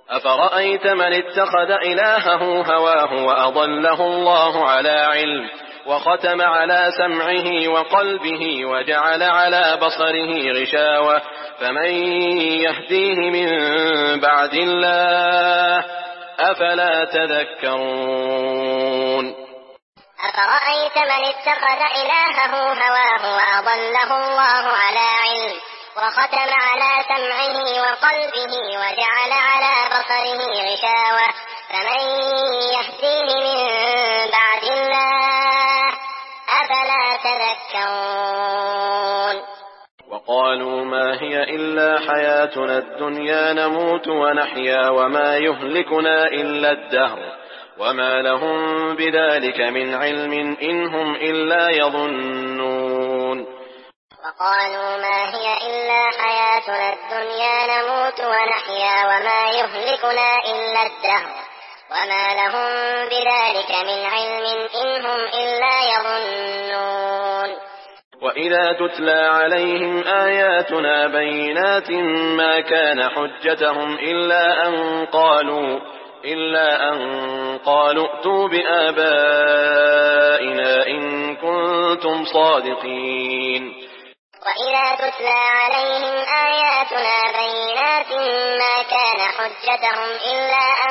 أفرأيت من اتخذ إلهه هواه وأضله الله على علم وختم على سمعه وقلبه وجعل على بصره غشاوة فمن يهديه من بعد الله أفلا تذكرون أفرأيت من اتخذ إلهه هواه وأضله الله على علم وختم على سمعه وقلبه وجعل على بصره غشاوة فمن يهديه من بعد الله أفلا تذكرون وقالوا ما هي إلا حياتنا الدنيا نموت ونحيا وما يهلكنا إلا الدهر وما لهم بذلك من علم إن هم إلا يظنون وقالوا ما هي إلا حياتنا الدنيا نموت ونحيا وما يهلكنا إلا الدهر وما لهم بذلك من علم إن هم إلا يظنون وإذا تتلى عليهم آياتنا بينات ما كان حجتهم إلا أن قالوا ائتوا بآبائنا إن كنتم صادقين وإذا تتلى عليهم آياتنا بينات ما كان حجتهم إلا أن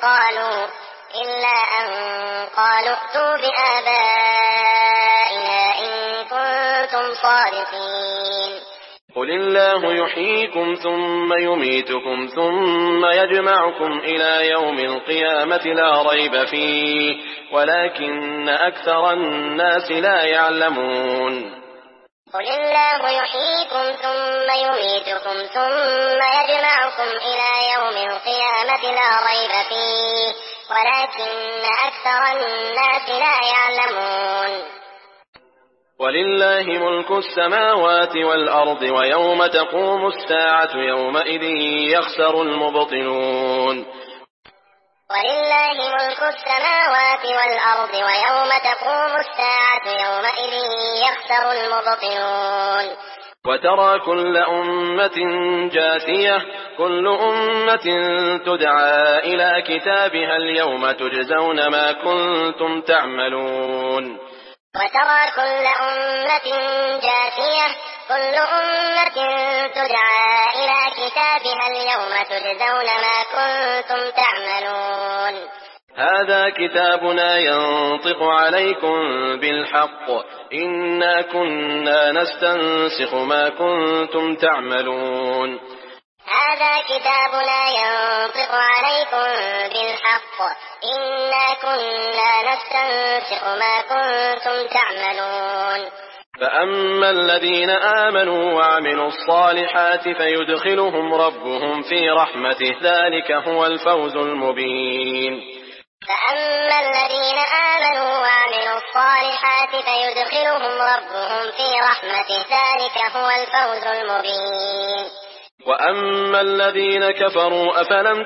قالوا ائتوا بآبائنا إن كنتم صادقين قل الله يحييكم ثم يميتكم ثم يجمعكم إلى يوم القيامة لا ريب فيه ولكن أكثر الناس لا يعلمون قل الله يحييكم ثم يميتكم ثم يجمعكم إلى يوم القيامة لا ريب فيه ولكن أكثر الناس لا يعلمون ولله ملك السماوات والأرض ويوم تقوم الساعة يومئذ يخسر المبطلون ولله ملك السماوات والأرض ويوم تقوم الساعة يومئذ يخسر المبطلون وترى كل أمة جاثية كل أمة تدعى إلى كتابها اليوم تجزون ما كنتم تعملون وترى كل أمة جاثية كل أمة تدعى إلى كتابها اليوم تجزون ما كنتم تعملون هذا كتابنا ينطق عليكم بالحق إنا كنا نستنسخ ما كنتم تعملون هذا كتابنا ينطق عليكم بالحق إنا كنا نستنسخ ما كنتم تعملون فأما الذين آمنوا وعملوا الصالحات فيدخلهم ربهم في رحمته ذلك هو الفوز المبين فأما الذين آمنوا وعملوا الصالحات فيدخلهم ربهم في رحمته ذلك هو الفوز المبين وأما الذين كفروا أفلم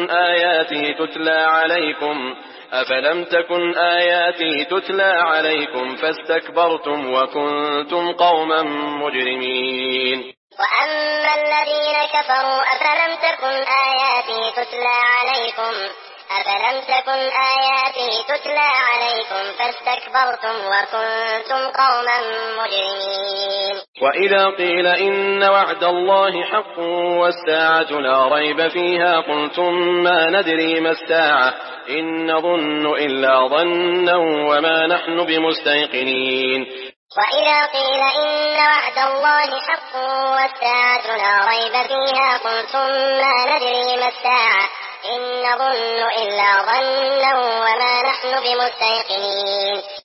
تكن آياتي تتلى عليكم فاستكبرتم وكنتم قوما مجرمين وأما الذين كفروا أفلم تكن آياتي تتلى عليكم فاستكبرتم وكنتم قوما مجرمين وإذا قيل إن وعد الله حق والساعة لا ريب فيها قلتم ما ندري ما الساعة إن نظن إلا ظنا وما نحن بمستيقنين وإذا قيل إن وعد الله حق والساعة لا ريب فيها قلتم ما ندري ما الساعة إن نظن إلا ظنا وما نحن بمستيقنين